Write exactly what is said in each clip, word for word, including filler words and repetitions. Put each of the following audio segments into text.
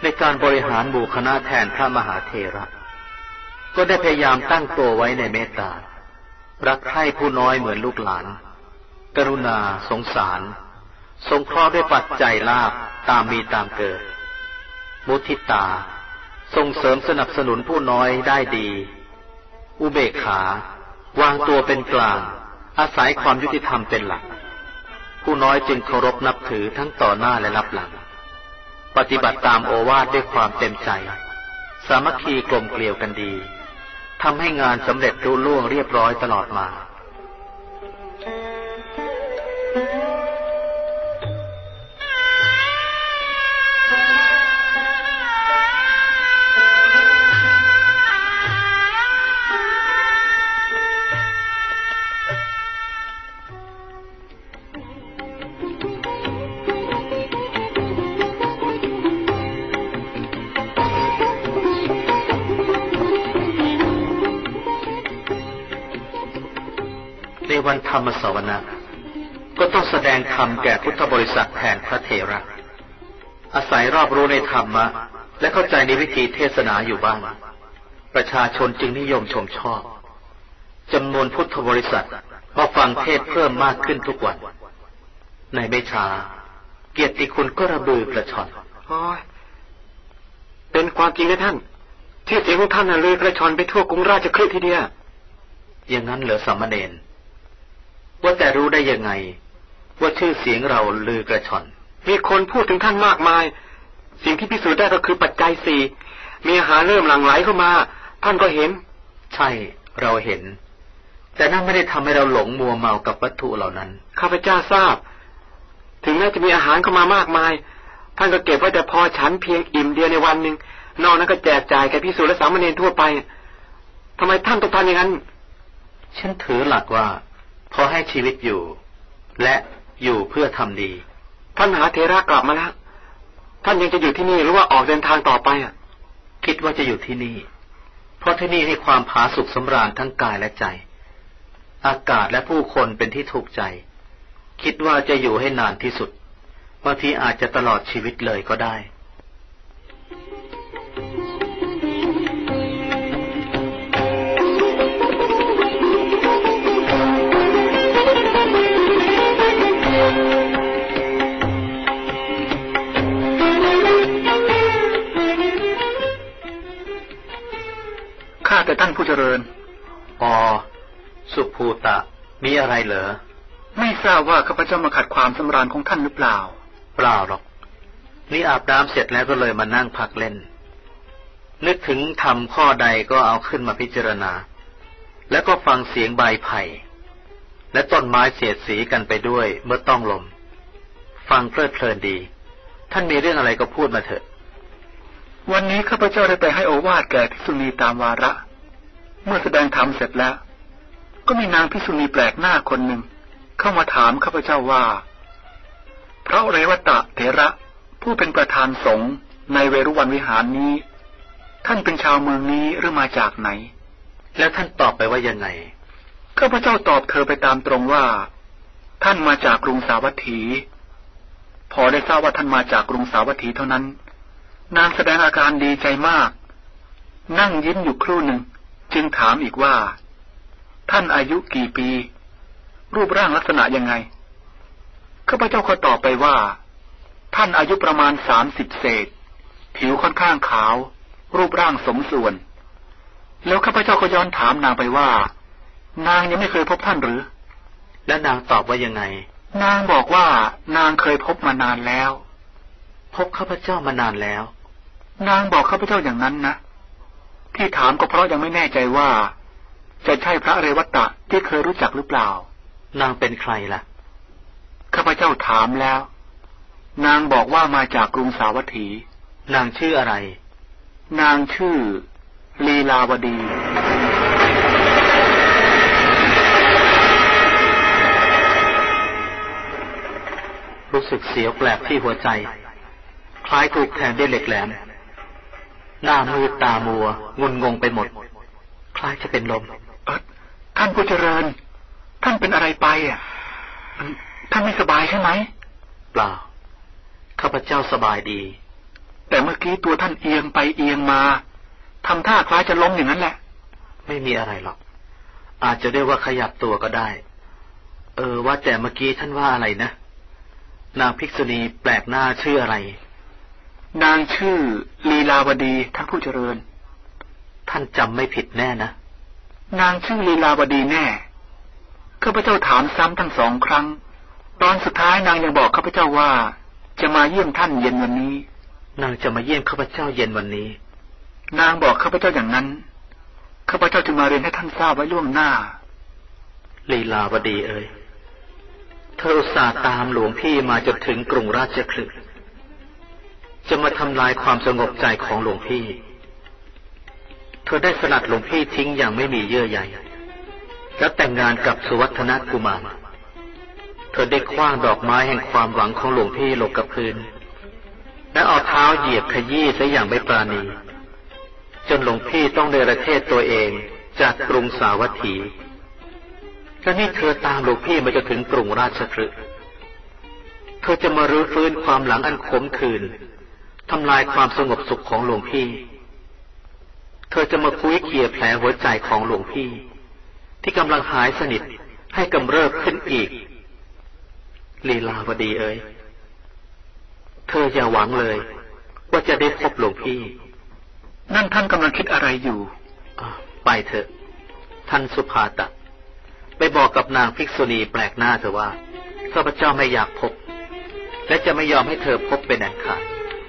การบริหารหมู่คณะแทนพระมหาเถระก็ได้พยายามตั้งตัวไว้ในเมตตารักใคร่ผู้น้อยเหมือนลูกหลานกรุณาสงสารสงเคราะห์ด้วยปัจจัยลาภตามมีตามเกิดมุทิตาส่งเสริมสนับสนุนผู้น้อยได้ดีอุเบกขาวางตัวเป็นกลางอาศัยความยุติธรรมเป็นหลักผู้น้อยจึงเคารพนับถือทั้งต่อหน้าและรับหลังปฏิบัติตามโอวาทด้วยความเต็มใจสามัคคีกลมเกลียวกันดีทำให้งานสำเร็จรุ่ล่วงเรียบร้อยตลอดมาวันธรรมสวนาก็ต้องแสดงธรรมแก่พุทธบริษัทแทนพระเถระอาศัยรอบรู้ในธรรมะและเข้าใจในวิธีเทศนาอยู่บ้างประชาชนจึงนิยมชมชอบจำนวนพุทธบริษัทมาฟังเทศเพิ่มมากขึ้นทุกวันในไม่ช้าเกียรติคุณก็ระบือกระชอนโอ้ยเป็นความจริงนะท่านชื่อเสียงของท่านน่ะลือกระชอนไปทั่วกรุงราชคฤห์ทีเดียวอย่างนั้นเหรอสามเณรว่าแต่รู้ได้ยังไงว่าชื่อเสียงเราลือกระชอนมีคนพูดถึงท่านมากมายสิ่งที่พิสูจน์ได้ก็คือปัจจัยสี่มีอาหารเริ่มหลั่งไหลเข้ามาท่านก็เห็นใช่เราเห็นแต่นั่นไม่ได้ทำให้เราหลงมัวเมากับวัตถุเหล่านั้นข้าพเจ้าทราบถึงแม้จะมีอาหารเข้ามามากมายท่านก็เก็บไว้แต่พอฉันเพียงอิ่มเดียวในวันหนึ่งนอกนั้นก็แจกจ่ายแก่ภิกษุและสามเณรทั่วไปทำไมท่านต้องทำอย่างนั้นฉันถือหลักว่าพอให้ชีวิตอยู่และอยู่เพื่อทำดีท่านมหาเถระกลับมาแล้วท่านยังจะอยู่ที่นี่หรือว่าออกเดินทางต่อไปอ่ะคิดว่าจะอยู่ที่นี่เพราะที่นี่ให้ความผาสุกสำราญทั้งกายและใจอากาศและผู้คนเป็นที่ถูกใจคิดว่าจะอยู่ให้นานที่สุดบางทีอาจจะตลอดชีวิตเลยก็ได้ข้าแต่ท่านผู้เจริญอ๋อสุภูตะมีอะไรเหรอไม่ทราบว่าข้าพเจ้ามาขัดความสำราญของท่านหรือเปล่าเปล่าหรอกนี่อาบน้ำเสร็จแล้วก็เลยมานั่งพักเล่นนึกถึงทำข้อใดก็เอาขึ้นมาพิจารณาแล้วก็ฟังเสียงใบไผ่และต้นไม้เสียดสีกันไปด้วยเมื่อต้องลมฟังเพลิดเพลินดีท่านมีเรื่องอะไรก็พูดมาเถอะวันนี้ข้าพเจ้าได้ไปให้โอวาทแก่ภิกษุณีตามวาระเมื่อแสดงธรรมเสร็จแล้วก็มีนางภิกษุณีแปลกหน้าคนหนึ่งเข้ามาถามข้าพเจ้าว่าพระเรวตะเถระผู้เป็นประธานสงฆ์ในเวรุวันวิหารนี้ท่านเป็นชาวเมืองนี้หรือมาจากไหนแล้วท่านตอบไปว่ายังไงข้าพเจ้าตอบเธอไปตามตรงว่าท่านมาจากกรุงสาวัตถีพอได้ทราบว่าท่านมาจากกรุงสาวัตถีเท่านั้นนางแสดงอาการดีใจมากนั่งยิ้มอยู่ครู่หนึ่งจึงถามอีกว่าท่านอายุกี่ปีรูปร่างลักษณะยังไงข้าพเจ้าก็ตอบไปว่าท่านอายุประมาณสามสิบเศษผิวค่อนข้างขาวรูปร่างสมส่วนแล้วข้าพเจ้าก็ย้อนถามนางไปว่านางยังไม่เคยพบท่านหรือและนางตอบว่ายังไงนางบอกว่านางเคยพบมานานแล้วพบข้าพเจ้ามานานแล้วนางบอกข้าพเจ้าอย่างนั้นนะที่ถามก็เพราะยังไม่แน่ใจว่าจะใช่พระเรวัตะที่เคยรู้จักหรือเปล่านางเป็นใครล่ะข้าพเจ้าถามแล้วนางบอกว่ามาจากกรุงสาวัตถีนางชื่ออะไรนางชื่อลีลาวดีรู้สึกเสียวแปลกที่หัวใจคล้ายถูกแทงด้วยเหล็กแหลมหน้ามืดตามัวงุนงงไปหมดคล้ายจะเป็นลมเออท่านผู้เจริญท่านเป็นอะไรไปอ่ะท่านไม่สบายใช่ไหมเปล่าข้าพเจ้าสบายดีแต่เมื่อกี้ตัวท่านเอียงไปเอียงมาทำท่าคล้ายจะล้มอย่างนั้นแหละไม่มีอะไรหรอกอาจจะได้ว่าขยับตัวก็ได้เออว่าแต่เมื่อกี้ท่านว่าอะไรนะนางภิกษุณีแปลกหน้าชื่ออะไรนางชื่อลีลาวดีท่านผู้เจริญท่านจำไม่ผิดแน่นะนางชื่อลีลาวดีแน่ข้าพเจ้าถามซ้ำทั้งสองครั้งตอนสุดท้ายนางยังบอกข้าพเจ้าว่าจะมาเยี่ยมท่านเย็นวันนี้นางจะมาเยี่ยมข้าพเจ้าเย็นวันนี้นางบอกข้าพเจ้าอย่างนั้นข้าพเจ้าจะมาเรียนให้ท่านทราบไว้ล่วงหน้าลีลาวดีเอ๋ยเธออุตส่าห์ตามหลวงพี่มาจนถึงกรุงราชคฤห์จะมาทำลายความสงบใจของหลวงพี่เธอได้สลัดหลวงพี่ทิ้งอย่างไม่มีเยื่อใยแล้วแต่งงานกับสุวัฒนกุมารเธอได้คว้างดอกไม้แห่งความหวังของหลวงพี่ลงกับพื้นและเอาเท้าเหยียบขยี้ซะอย่างไม่ปราณีจนหลวงพี่ต้องเนรเทศตัวเองจากกรุงสาวัตถีและนี่เธอตามหลวงพี่มาจนถึงกรุงราชคฤห์เธอจะมารื้อฟื้นความหลังอันขมขื่นทำลายความสงบสุขของหลวงพี่เธอจะมาคุ้ยเขี่ยแผลหัวใจของหลวงพี่ที่กำลังหายสนิทให้กำเริบขึ้นอีกลีลาวดีเอ๋ยเธออย่าหวังเลยว่าจะได้พบหลวงพี่นั่นท่านกำลังคิดอะไรอยู่ไปเถอะท่านสุภาตะไปบอกกับนางภิกษุณีแปลกหน้าเถอะว่าข้าพเจ้าไม่อยากพบและจะไม่ยอมให้เธอพบเป็นอันขาด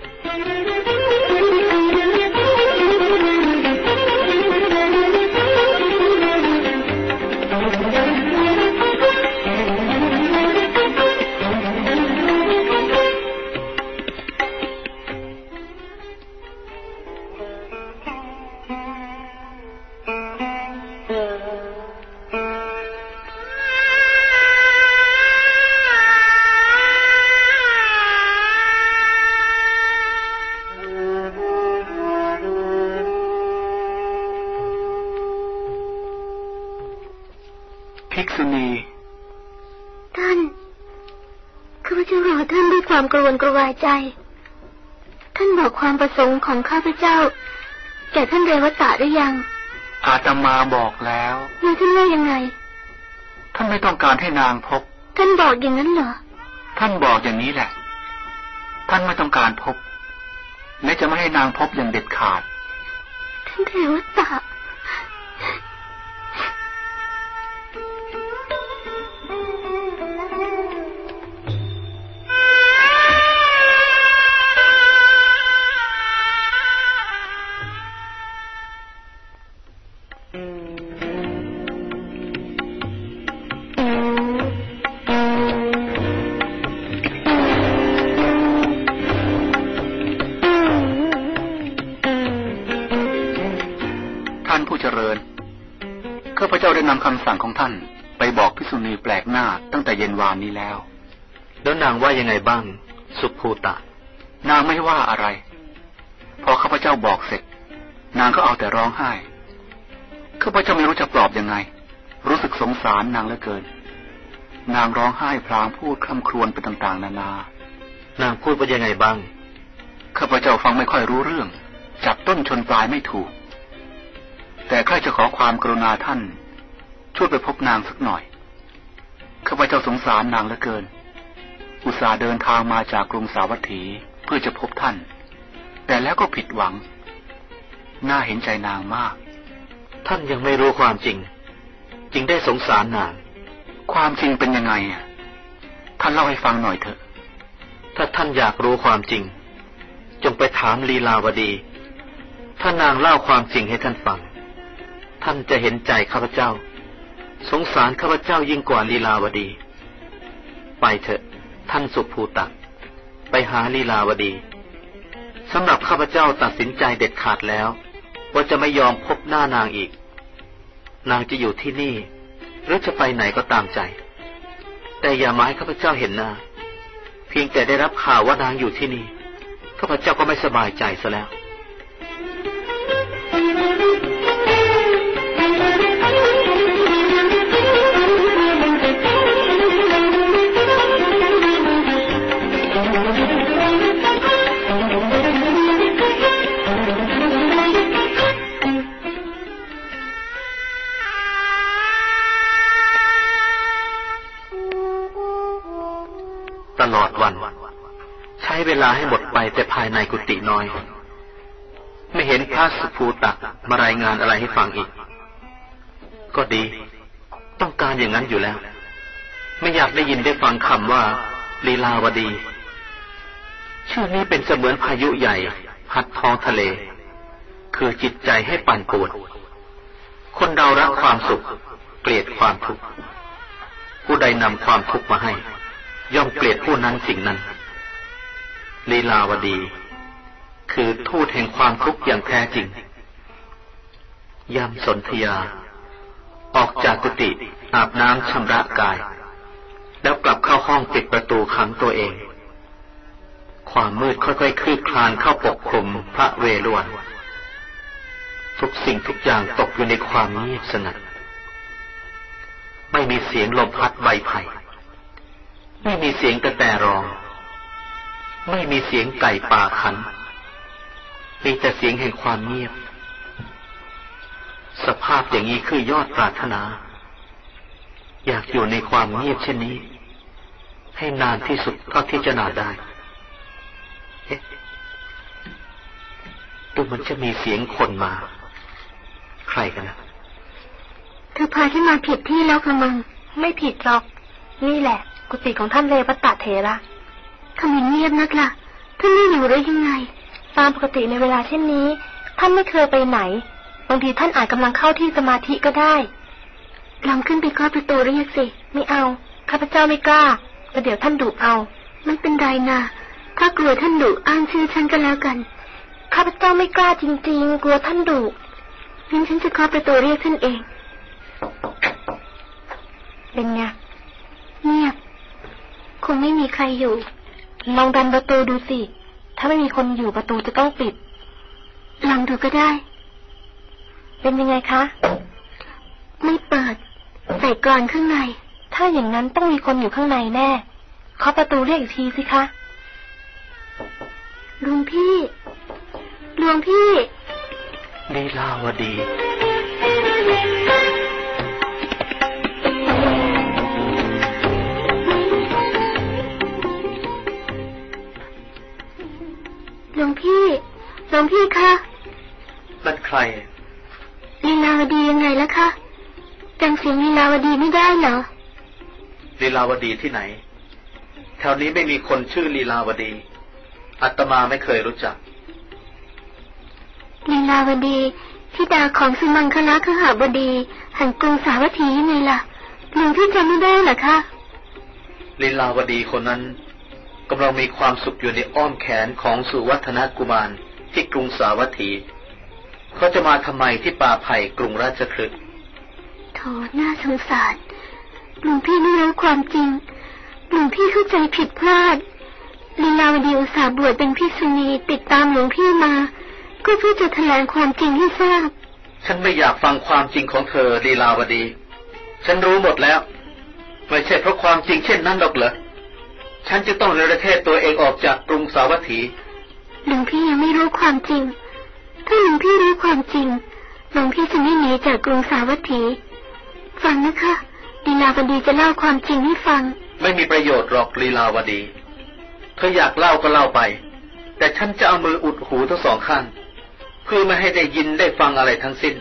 ความกระวนกระวายใจท่านบอกความประสงค์ของข้าพเจ้าแก่ท่านเรวตะหรือยังอาตมาบอกแล้วแล้วท่านว่ายังไงท่านไม่ต้องการให้นางพบท่านบอกอย่างนั้นเหรอท่านบอกอย่างนี้แหละท่านไม่ต้องการพบและจะไม่ให้นางพบอย่างเด็ดขาดท่านเรวตะข้าพเจ้าได้นำคำสั่งของท่านไปบอกภิกษุณีแปลกหน้าตั้งแต่เย็นวานนี้แล้วแล้วนางว่ายังไงบ้างสุภูตะนางไม่ว่าอะไรพอข้าพเจ้าบอกเสร็จนางก็เอาแต่ร้องไห้ข้าพเจ้าไม่รู้จะปลอบยังไงรู้สึกสงสารนางเหลือเกินนางร้องไห้พลางพูดคร่ำครวญไปต่างๆนานานางพูดว่ายังไงบ้างข้าพเจ้าฟังไม่ค่อยรู้เรื่องจับต้นชนปลายไม่ถูกแต่ข้าจะขอความกรุณาท่านช่วยไปพบนางสักหน่อยข้าพเจ้าสงสารนางเหลือเกินอุตส่าห์เดินทางมาจากกรุงสาวัตถีเพื่อจะพบท่านแต่แล้วก็ผิดหวังน่าเห็นใจนางมากท่านยังไม่รู้ความจริงจึงได้สงสารนางความจริงเป็นยังไงอ่ะท่านเล่าให้ฟังหน่อยเถอะถ้าท่านอยากรู้ความจริงจงไปถามลีลาวดีถ้านางเล่าความจริงให้ท่านฟังท่านจะเห็นใจข้าพเจ้าสงสารข้าพเจ้ายิ่งกว่าลีลาวดีไปเถอะท่านสุภูตะไปหาลีลาวดีสำหรับข้าพเจ้าตัดสินใจเด็ดขาดแล้วว่าจะไม่ยอมพบหน้านางอีกนางจะอยู่ที่นี่หรือจะไปไหนก็ตามใจแต่อย่ามาให้ข้าพเจ้าเห็นหน้าเพียงแต่ได้รับข่าวว่านางอยู่ที่นี่ข้าพเจ้าก็ไม่สบายใจซะแล้วตลอดวันใช้เวลาให้หมดไปแต่ภายในกุฏิน้อยไม่เห็นพระสุภูตะมารายงานอะไรให้ฟังอีกก็ดีต้องการอย่างนั้นอยู่แล้วไม่อยากได้ยินได้ฟังคำว่าลีลาวดีชื่อนี้เป็นเสมือนพายุใหญ่พัดท้องทะเลคือจิตใจให้ปั่นป่วนคนเรารักความสุขเกลียดความทุกข์ผู้ใดนำความทุกข์มาให้ย่อมเกลียดผู้นั้นสิ่งนั้นลีลาวดีคือทูตแห่งความทุกข์อย่างแท้จริงยามสนธยาออกจากกุฏิอาบน้ำชำระกายแล้วกลับเข้าห้องปิดประตูขังตัวเองความมืดค่อยๆคลี่คลานเข้าปกคลุมพระเวฬุวันทุกสิ่งทุกอย่างตกอยู่ในความเงียบสงัดไม่มีเสียงลมพัดใบไผ่ไม่มีเสียงกระแตร้องไม่มีเสียงไก่ป่าขันมีแต่เสียงแห่งความเงียบสภาพอย่างนี้คือยอดปรารถนาอยากอยู่ในความเงียบเช่นนี้ให้นานที่สุดเท่าที่จะนานได้เอ๊ะดูมันจะมีเสียงคนมาใครกันนะเธอพาฉันมาผิดที่แล้วค่ะมึงไม่ผิดหรอกนี่แหละกุฏิของท่านเลวัตตะเถระทำไมเงียบนักล่ะท่านไม่อยู่หรือยังไงตามปกติในเวลาเช่นนี้ท่านไม่เคยไปไหนบางทีท่านอาจกำลังเข้าที่สมาธิก็ได้ลองขึ้นไปเคาะประตูเรียกสิไม่เอาข้าพเจ้าไม่กล้าแล้วเดี๋ยวท่านดุเอาไม่เป็นไรนะถ้ากลัวท่านดุอ้างชื่อฉันก็แล้วกันข้าพเจ้าไม่กล้าจริงๆกลัวท่านดุงั้นฉันจะเคาะประตูเรียกท่านเองเป็นไงเงียบคงไม่มีใครอยู่ลองดันประตูดูสิถ้าไม่มีคนอยู่ประตูจะต้องปิดลองดูก็ได้เป็นยังไงคะไม่เปิดใส่กลอนข้างในถ้าอย่างนั้นต้องมีคนอยู่ข้างในแน่เคาะประตูเรียกอีกทีสิคะหลวงพี่หลวงพี่ลีลาวดีหลวงพี่หลวงพี่คะนั่นใครลีลาวดียังไงล่ะคะจำเสียงลีลาวดีไม่ได้เหรอลีลาวดีที่ไหนแถวนี้ไม่มีคนชื่อลีลาวดีอาตมาไม่เคยรู้จักลีลาวดีธิดาของสุมังคลคหบดีแห่งกรุงสาวัตถียังไงล่ะหลวงพี่จำไม่ได้เหรอคะลีลาวดีคนนั้นกำลังมีความสุขอยู่ในอ้อมแขนของสุวัฒนกุมารที่กรุงสาวัตถีเขาจะมาทำไมที่ป่าไผ่กรุงราชคฤห์โธ่น่าสงสารหลวงพี่ไม่รู้ความจริงหลวงพี่เข้าใจผิดพลาดลีลาวดีอุตส่าห์บวชเป็นภิกษุณีติดตามหลวงพี่มาก็เพื่อจะแถลงความจริงให้ทราบฉันไม่อยากฟังความจริงของเธอลีลาวดีฉันรู้หมดแล้วไม่ใช่เพราะความจริงเช่นนั้นหรอกเหรอฉันจะต้องเนรเทศตัวเองออกจากกรุงสาวัตถีหลวงพี่ยังไม่รู้ความจริงถ้าหลวงพี่รู้ความจริงหลวงพี่จะไม่หนีจากกรุงสาวัตถีฟังนะคะลีลาวดีจะเล่าความจริงให้ฟังไม่มีประโยชน์หรอกลีลาวดีเธออยากเล่าก็เล่าไปแต่ฉันจะเอามืออุดหูทั้งสองข้างเพื่อไม่ให้ได้ยินได้ฟังอะไรทั้งสิ้น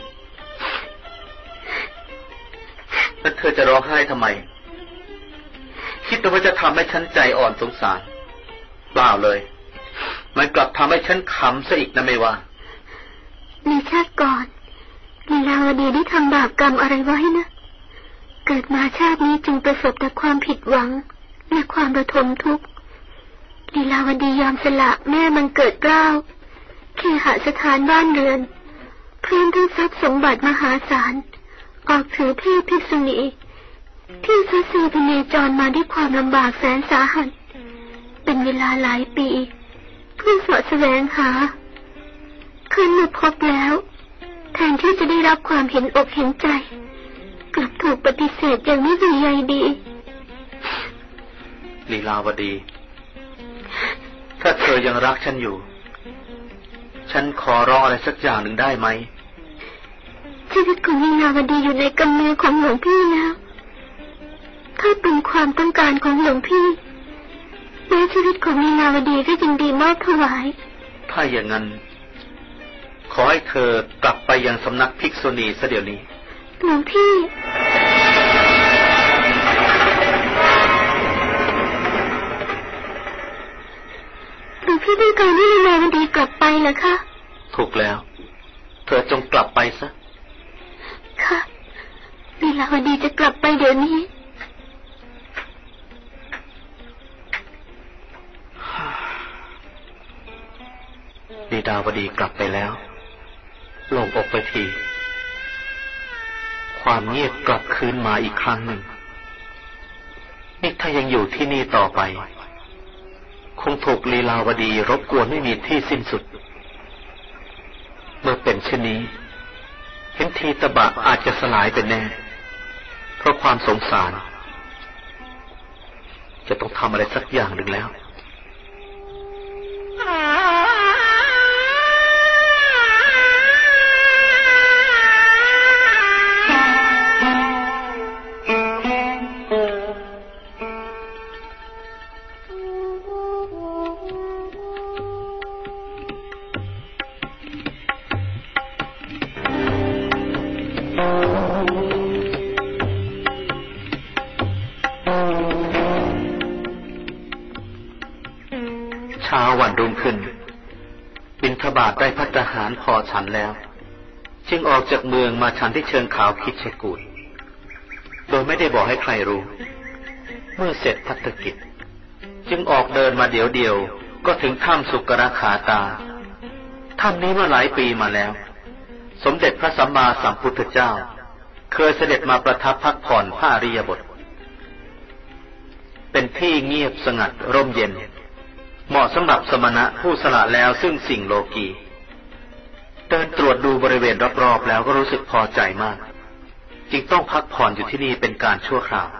แล้วเธอจะร้องไห้ทำไมคิดว่าจะทำให้ฉันใจอ่อนสงสารเปล่าเลยมันกลับทำให้ฉันขำซะอีกนะไม่ว่าในชาติก่อนลีลาวดีได้ทำบาปกรรมอะไรไว้นะเกิดมาชาตินี้จึงประสบแต่ความผิดหวังและความระทมทุกข์ลีลาวดียอมสละแม่มันเกิดเกล้าเคหสถานบ้านเรือนพร้อมทั้งทรัพย์สมบัติมหาศาลออกถือเพศภิกษุณีที่ทศพเนจรมาด้วยความลำบากแสนสาหัสเป็นเวลาหลายปีเพื่อสอดแสวงหาคืนมาพบแล้วแทนที่จะได้รับความเห็นอกเห็นใจกลับถูกปฏิเสธอย่างไม่มีใยดีลีลาวดีถ้าเธอยังรักฉันอยู่ฉันขอร้องอะไรสักอย่างหนึ่งได้ไหมชีวิตของลีลาวดีอยู่ในกำมือของหลวงพี่แล้วถ้าเป็นความต้องการของหลวงพี่ชีวิตของลีลาวดีก็ยังดีมากถวายถ้าอย่างนั้นขอให้เธอกลับไปยังสำนักภิกษุณีซะเดี๋ยวนี้หลวงพี่หลวงพี่ต้องการให้ลีลาวดีกลับไปเหรอคะถูกแล้วเธอจงกลับไปซะค่ะลีลาวดีจะกลับไปเดี๋ยวนี้ลีลาวดีกลับไปแล้วโล่งอกไปทีความเงียบกลับคืนมาอีกครั้งหนึ่งนี่ถ้ายังอยู่ที่นี่ต่อไปคงถูกลีลาวดีรบกวนไม่มีที่สิ้นสุดเมื่อเป็นเช่นนี้เห็นทีตะบะอาจจะสลายเป็นแน่เพราะความสงสารจะต้องทำอะไรสักอย่างหนึ่งแล้วเช้าวันรุ่งขึ้นบิณฑบาตได้ภัตตาหารพอฉันแล้วจึงออกจากเมืองมาฉันที่เชิงเขาคิชกูฏโดยไม่ได้บอกให้ใครรู้เมื่อเสร็จภัตตกิจจึงออกเดินมาเดี๋ยวเดียวก็ถึงถ้ำสุกรขาตาถ้ำนี้เมื่อหลายปีมาแล้วสมเด็จพระสัมมาสัมพุทธเจ้าเคยเสด็จมาประทับพักผ่อนพระอริยบทเป็นที่เงียบสงัดร่มเย็นเหมาะสำหรับสมณะผู้สละแล้วซึ่งสิ่งโลกีเดินตรวจดูบริเวณรอบๆแล้วก็รู้สึกพอใจมากจึงต้องพักผ่อนอยู่ที่นี่เป็นการชั่วคราว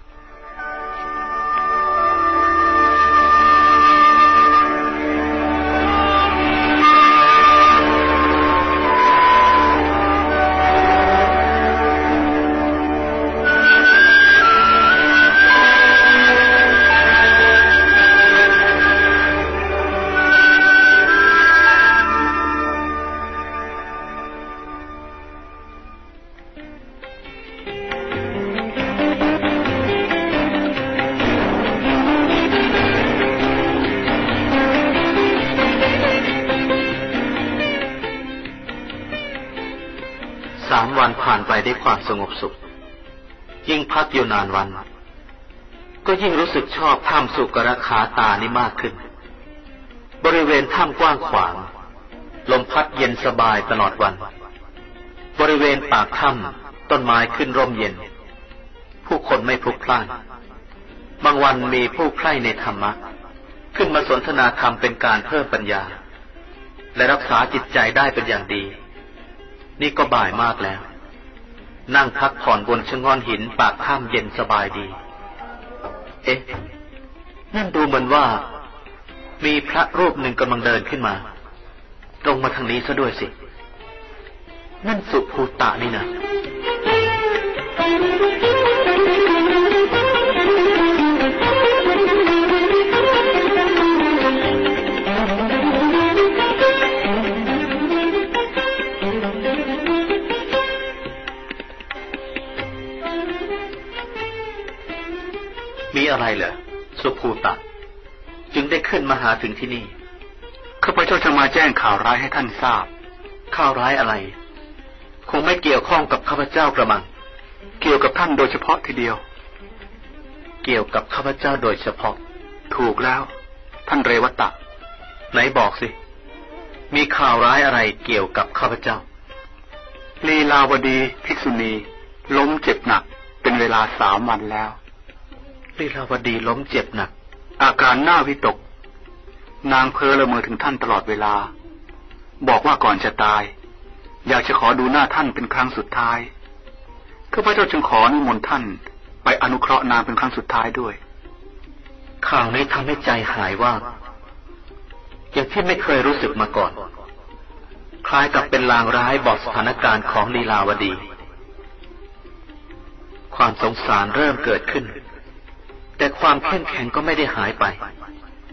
สามวันผ่านไปด้วยความสงบสุขยิ่งพักอยู่นานวันก็ยิ่งรู้สึกชอบถ้ำสุกรขาตานี้มากขึ้นบริเวณถ้ำกว้างขวางลมพัดเย็นสบายตลอดวันบริเวณปากถ้ำต้นไม้ขึ้นร่มเย็นผู้คนไม่พลุกพล่านบางวันมีผู้ใคร่ในธรรมะขึ้นมาสนทนาธรรมเป็นการเพิ่มปัญญาและรักษาจิตใจได้เป็นอย่างดีนี่ก็บ่ายมากแล้วนั่งพักผ่อนบนชะง่อนหินปากถ้ำเย็นสบายดีเอ๊ะนั่นดูเหมือนว่ามีพระรูปหนึ่งกำลังเดินขึ้นมาตรงมาทางนี้ซะด้วยสินั่นสุภูตะนี่นะมีอะไรเหรอสุภูตะจึงได้ขึ้นมาหาถึงที่นี่ข้าพเจ้าจะมาแจ้งข่าวร้ายให้ท่านทราบข่าวร้ายอะไรคงไม่เกี่ยวข้องกับข้าพเจ้ากระมังเกี่ยวกับท่านโดยเฉพาะทีเดียวเกี่ยวกับข้าพเจ้าโดยเฉพาะถูกแล้วท่านเรวัตะไหนบอกสิมีข่าวร้ายอะไรเกี่ยวกับข้าพเจ้าลีลาวดีภิกษุณีล้มเจ็บหนักเป็นเวลาสามวันแล้วลีลาวดีล้มเจ็บหนักอาการน่าวิตกนางเพ้อละเมอถึงท่านตลอดเวลาบอกว่าก่อนจะตายอยากจะขอดูหน้าท่านเป็นครั้งสุดท้ายข้าพเจ้าจึงขอนิมนต์ท่านไปอนุเคราะห์นางเป็นครั้งสุดท้ายด้วยข่าวนี้ทำให้ใจหายว่าอย่างที่ไม่เคยรู้สึกมาก่อนคล้ายกับเป็นลางร้ายบอกสถานการณ์ของลีลาวดีความสงสารเริ่มเกิดขึ้นแต่ความเข้มแข็งก็ไม่ได้หายไป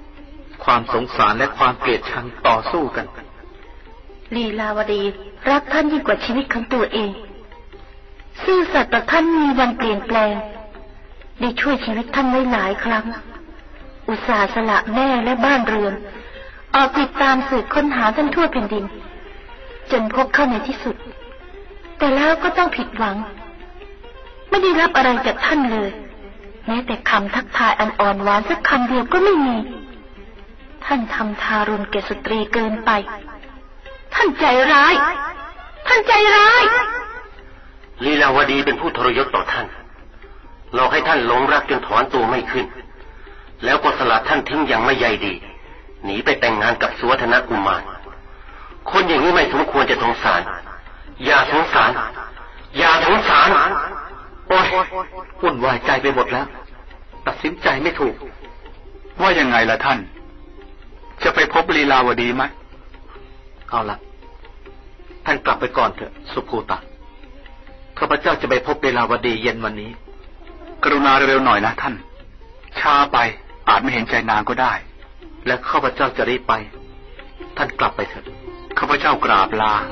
ความสงสารและความเกลียดชังต่อสู้กันลีลาวดีรักท่านยิ่งกว่าชีวิตของตัวเองซื่อสัตย์ต่อท่านมีวันเปลี่ยนแปลงได้ช่วยชีวิตท่านไว้หลายครั้งอุตส่าห์สละแม่และบ้านเรือนออกติดตามสืบค้นหาท่านทั่วแผ่นดินจนพบเข้าในที่สุดแต่แล้วก็ต้องผิดหวังไม่ได้รับอะไรจากท่านเลยแม้แต่คำทักทายอันอ่อนหวานสักคำเดียวก็ไม่มีท่านทำทารุณแก่สตรีเกินไปท่านใจร้ายท่านใจร้ายลีลาวดีเป็นผู้ทรยศต่อท่านหลอกให้ท่านหลงรักจนถอนตัวไม่ขึ้นแล้วก็สลัดท่านทิ้งอย่างไม่ใยดีหนีไปแต่งงานกับสุวัฒนกุมารคนอย่างนี้ไม่สมควรจะสงสารอย่าสงสารอย่าสงสารโอ้ยวุ่นวายใจไปหมดแล้วตัดสินใจไม่ถูกว่ายังไงล่ะท่านจะไปพบลีลาวดีไหมเอาล่ะท่านกลับไปก่อนเถอะสุภูตะข้าพเจ้าจะไปพบลีลาวดีเย็นวันนี้กรุณาเร็วๆหน่อยนะท่านช้าไปอาจไม่เห็นใจนางก็ได้และข้าพเจ้าจะรีบไปท่านกลับไปเถอะข้าพเจ้ากราบลา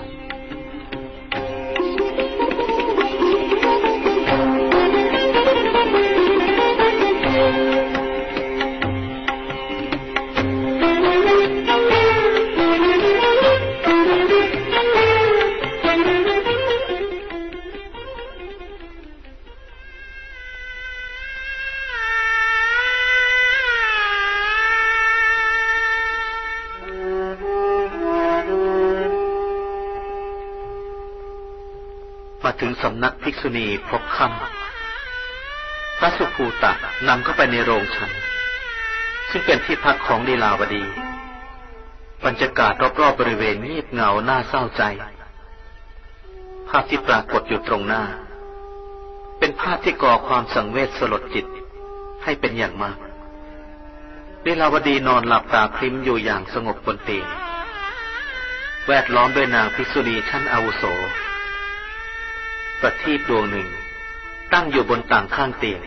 ถึงสำนักภิกษุณีพบค่ำพระสุภูตะนำเข้าไปในโรงฉันซึ่งเป็นที่พักของลีลาวดีบรรยากาศรอบๆบริเวณเงียบเหงาน่าเศร้าใจภาพที่ปรากฏอยู่ตรงหน้าเป็นภาพที่ก่อความสังเวชสลดจิตให้เป็นอย่างมากลีลาวดีนอนหลับตาพลิ้มอยู่อย่างสงบบนเตียงแวดล้อมด้วยนางภิกษุณีชั้นอาวุโสประทีปดวงหนึ่งตั้งอยู่บนต่างข้างเตียง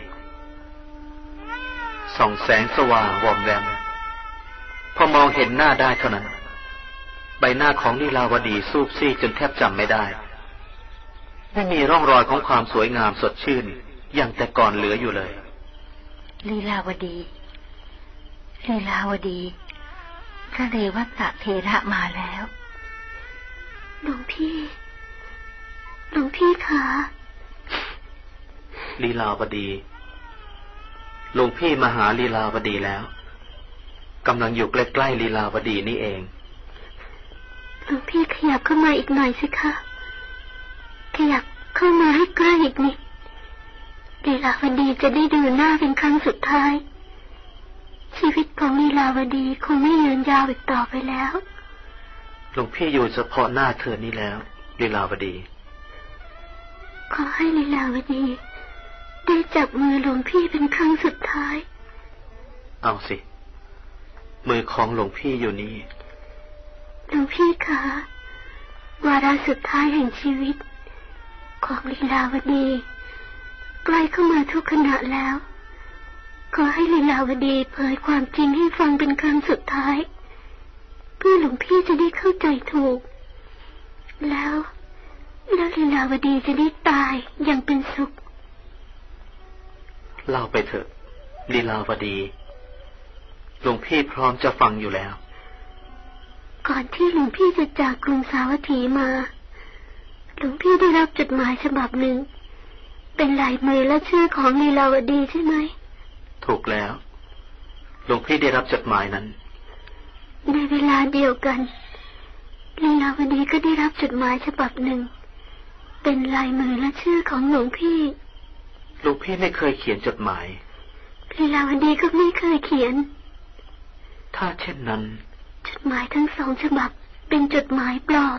ส่องแสงสว่างวอมแวมพอมองเห็นหน้าได้เท่านั้นใบหน้าของลีลาวดีซูบซีดจนแทบจำไม่ได้ไม่มีร่องรอยของความสวยงามสดชื่นอย่างแต่ก่อนเหลืออยู่เลยลีลาวดีลีลาวดีพระเรวัตเถระมาแล้วหลวงพี่หลวงพี่คะลีลาวดีหลวงพี่มาหาลีลาวดีแล้วกำลังอยู่ใกล้ๆลีลาวดีนี่เองหลวงพี่ขยับเข้ามาอีกหน่อยสิคะขยับเข้ามาให้ใกล้อีกนิดลีลาวดีจะได้ดูหน้าเป็นครั้งสุดท้ายชีวิตของลีลาวดีคงไม่ยืนยาวอีกต่อไปแล้วหลวงพี่อยู่เฉพาะหน้าเธอนี่แล้วลีลาวดีขอให้ลีลาวดีได้จับมือหลวงพี่เป็นครั้งสุดท้ายเอาสิมือของหลวงพี่อยู่นี่หลวงพี่คะวาระสุดท้ายแห่งชีวิตของลีลาวดีใกล้เข้ามาทุกขณะแล้วขอให้ลีลาวดีเผยความจริงให้ฟังเป็นครั้งสุดท้ายเพื่อหลวงพี่จะได้เข้าใจถูกแล้วแล้วลีลาวดีจะได้ตายอย่างเป็นสุขเล่าไปเถอะลีลาวดีหลวงพี่พร้อมจะฟังอยู่แล้วก่อนที่หลวงพี่จะจากกรุงสาวัตถีมาหลวงพี่ได้รับจดหมายฉบับหนึ่งเป็นลายมือและชื่อของลีลาวดีใช่ไหมถูกแล้วหลวงพี่ได้รับจดหมายนั้นในเวลาเดียวกันลีลาวดีก็ได้รับจดหมายฉบับหนึ่งเป็นลายมือและชื่อของหลวงพี่หลวงพี่ไม่เคยเขียนจดหมายลีลาวดีก็ไม่เคยเขียนถ้าเช่นนั้นจดหมายทั้งสองฉบับเป็นจดหมายปลอม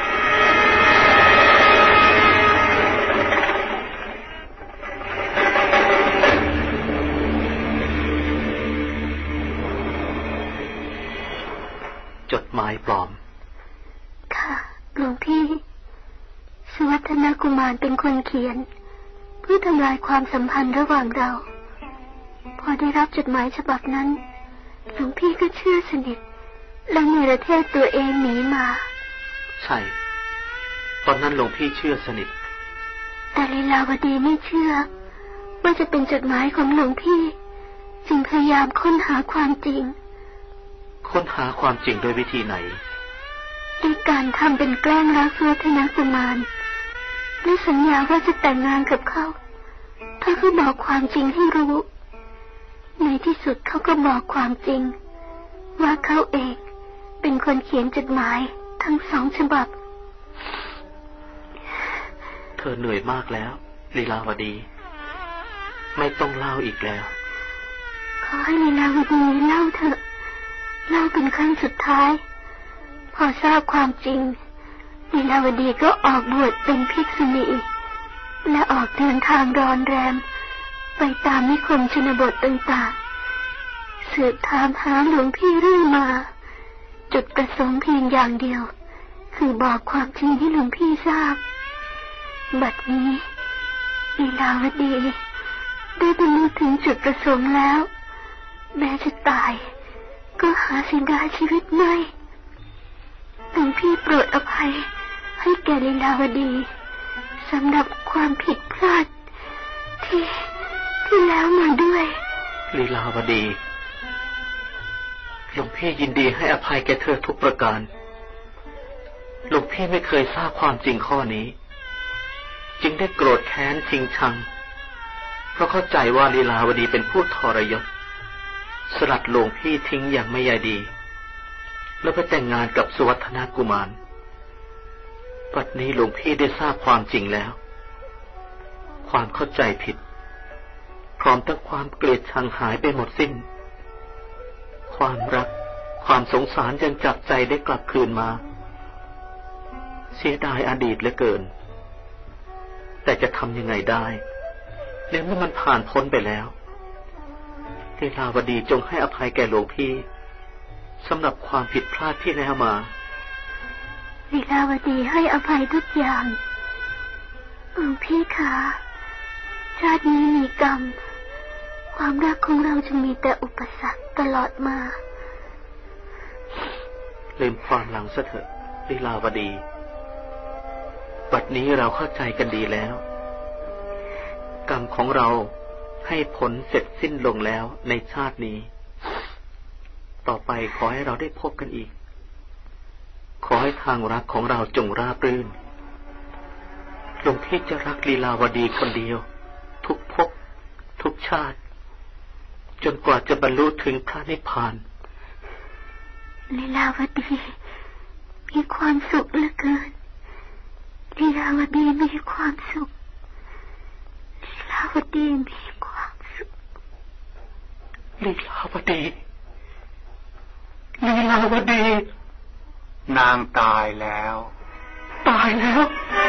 จดหมายปลอมค่ะหลวงพี่สุวัฒนกุมารเป็นคนเขียนเพื่อทำลายความสัมพันธ์ระหว่างเราพอได้รับจดหมายฉบับนั้นหลวงพี่ก็เชื่อสนิทแล้วเนรเทศตัวเองหนีมาใช่ตอนนั้นหลวงพี่เชื่อสนิทแต่ลีลาวดีไม่เชื่อว่าจะเป็นจดหมายของหลวงพี่จึงพยายามค้นหาความจริงค้นหาความจริงโดยวิธีไหนด้วยการทำเป็นแกล้งรักสุวัฒนกุมารและสัญญาว่าจะแต่งงานกับเขาถ้าเขาบอกความจริงให้รู้ในที่สุดเขาก็บอกความจริงว่าเขาเองเป็นคนเขียนจดหมายทั้งสองฉบับเธอเหนื่อยมากแล้วลีลาวดีไม่ต้องเล่าอีกแล้วขอให้ลีลาวดีเล่าเถอะเล่าเป็นครั้งสุดท้ายพอทราบความจริงลีลาวดีก็ออกบวชเป็นภิกษุณีและออกเดินทางรอนแรมไปตามนิคมชนบทต่างๆสืบถามหาหลวงพี่เรื่อยมาจุดประสงค์เพียงอย่างเดียวคือบอกความจริงให้หลวงพี่ทราบบัดนี้ลีลาวดีได้บรรลุถึงจุดประสงค์แล้วแม้จะตายก็หาเสียดายชีวิตไม่หลวงพี่โปรดอภัยให้แก่ลีลาวดีสำหรับความผิดพลาดที่ที่แล้วมาด้วยลีลาวดีหลวงพี่ยินดีให้อภัยแก่เธอทุกประการหลวงพี่ไม่เคยทราบความจริงข้อนี้จึงได้โกรธแค้นชิงชังเพราะเข้าใจว่าลีลาวดีเป็นผู้ทรยศสลัดหลวงพี่ทิ้งอย่างไม่ใยดีแล้วไปแต่งงานกับสุวัฒนกุมารปัจจุบันนี้หลวงพี่ได้ทราบความจริงแล้วความเข้าใจผิดพร้อมทั้งความเกลียดชังหายไปหมดสิ้นความรักความสงสารยังจับใจได้กลับคืนมาเสียดายอดีตเหลือเกินแต่จะทำยังไงได้ในเมื่อมันผ่านพ้นไปแล้วลีลาวดีจงให้อภัยแก่หลวงพี่สำหรับความผิดพลาดที่แล้วมาลีลาวดีให้อภัยทุกอย่างหลวงพี่คะชาตินี้มีกรรมความรักของเราจะมีแต่อุปสรรคตลอดมาลืมความหลังซะเถอะลีลาวดีบัดนี้เราเข้าใจกันดีแล้วกรรมของเราให้ผลเสร็จสิ้นลงแล้วในชาตินี้ต่อไปขอให้เราได้พบกันอีกขอให้ทางรักของเราจงราบรื่นหลวงพี่จะรักลีลาวดีคนเดียวทุกภพทุกชาติจนกว่าจะบรรลุถึงพระนิพพานลีลาวดีมีความสุขเหลือเกินลีลาวดีมีความสุขลีลาวดีมีความสุขลีลาวดีลีลาวดีนางตายแล้วตายแล้ว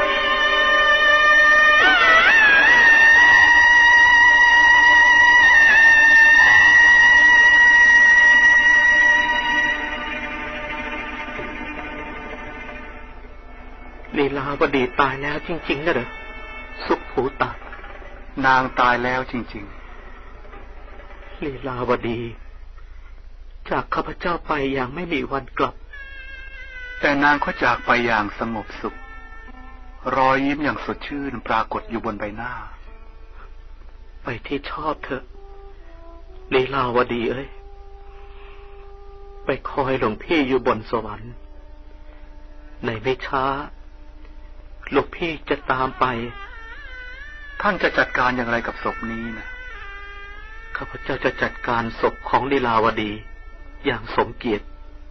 ลีลาวดีตายแล้วจริงๆนะเหรอสุภูตนางตายแล้วจริงๆลีลาวดีจากข้าพเจ้าไปอย่างไม่มีวันกลับแต่นางก็จากไปอย่างสงบสุขรอยยิ้มอย่างสดชื่นปรากฏอยู่บนใบหน้าไปที่ชอบเถอะลีลาวดีเอ้ยไปคอยหลวงพี่อยู่บนสวรรค์ในไม่ช้าหลวงพี่จะตามไปท่านจะจัดการอย่างไรกับศพนี้นะข้าพเจ้าจะจัดการศพของลีลาวดีอย่างสมเกียรติ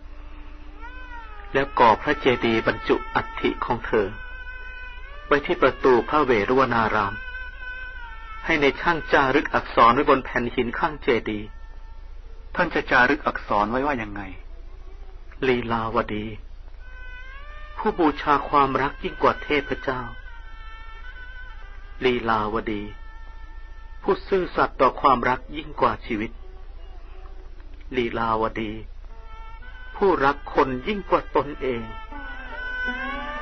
แล้วก่อพระเจดีย์บรรจุอัฐิของเธอไว้ที่ประตูพระเวรุวนารามให้ในช่างจารึกอักษรไว้บนแผ่นหินข้างเจดีย์ท่านจะจารึกอักษรไว้ว่ายังไงลีลาวดีผู้บูชาความรักยิ่งกว่าเทพเจ้าลีลาวดีผู้ซื่อสัตย์ต่อความรักยิ่งกว่าชีวิตลีลาวดีผู้รักคนยิ่งกว่าตนเอง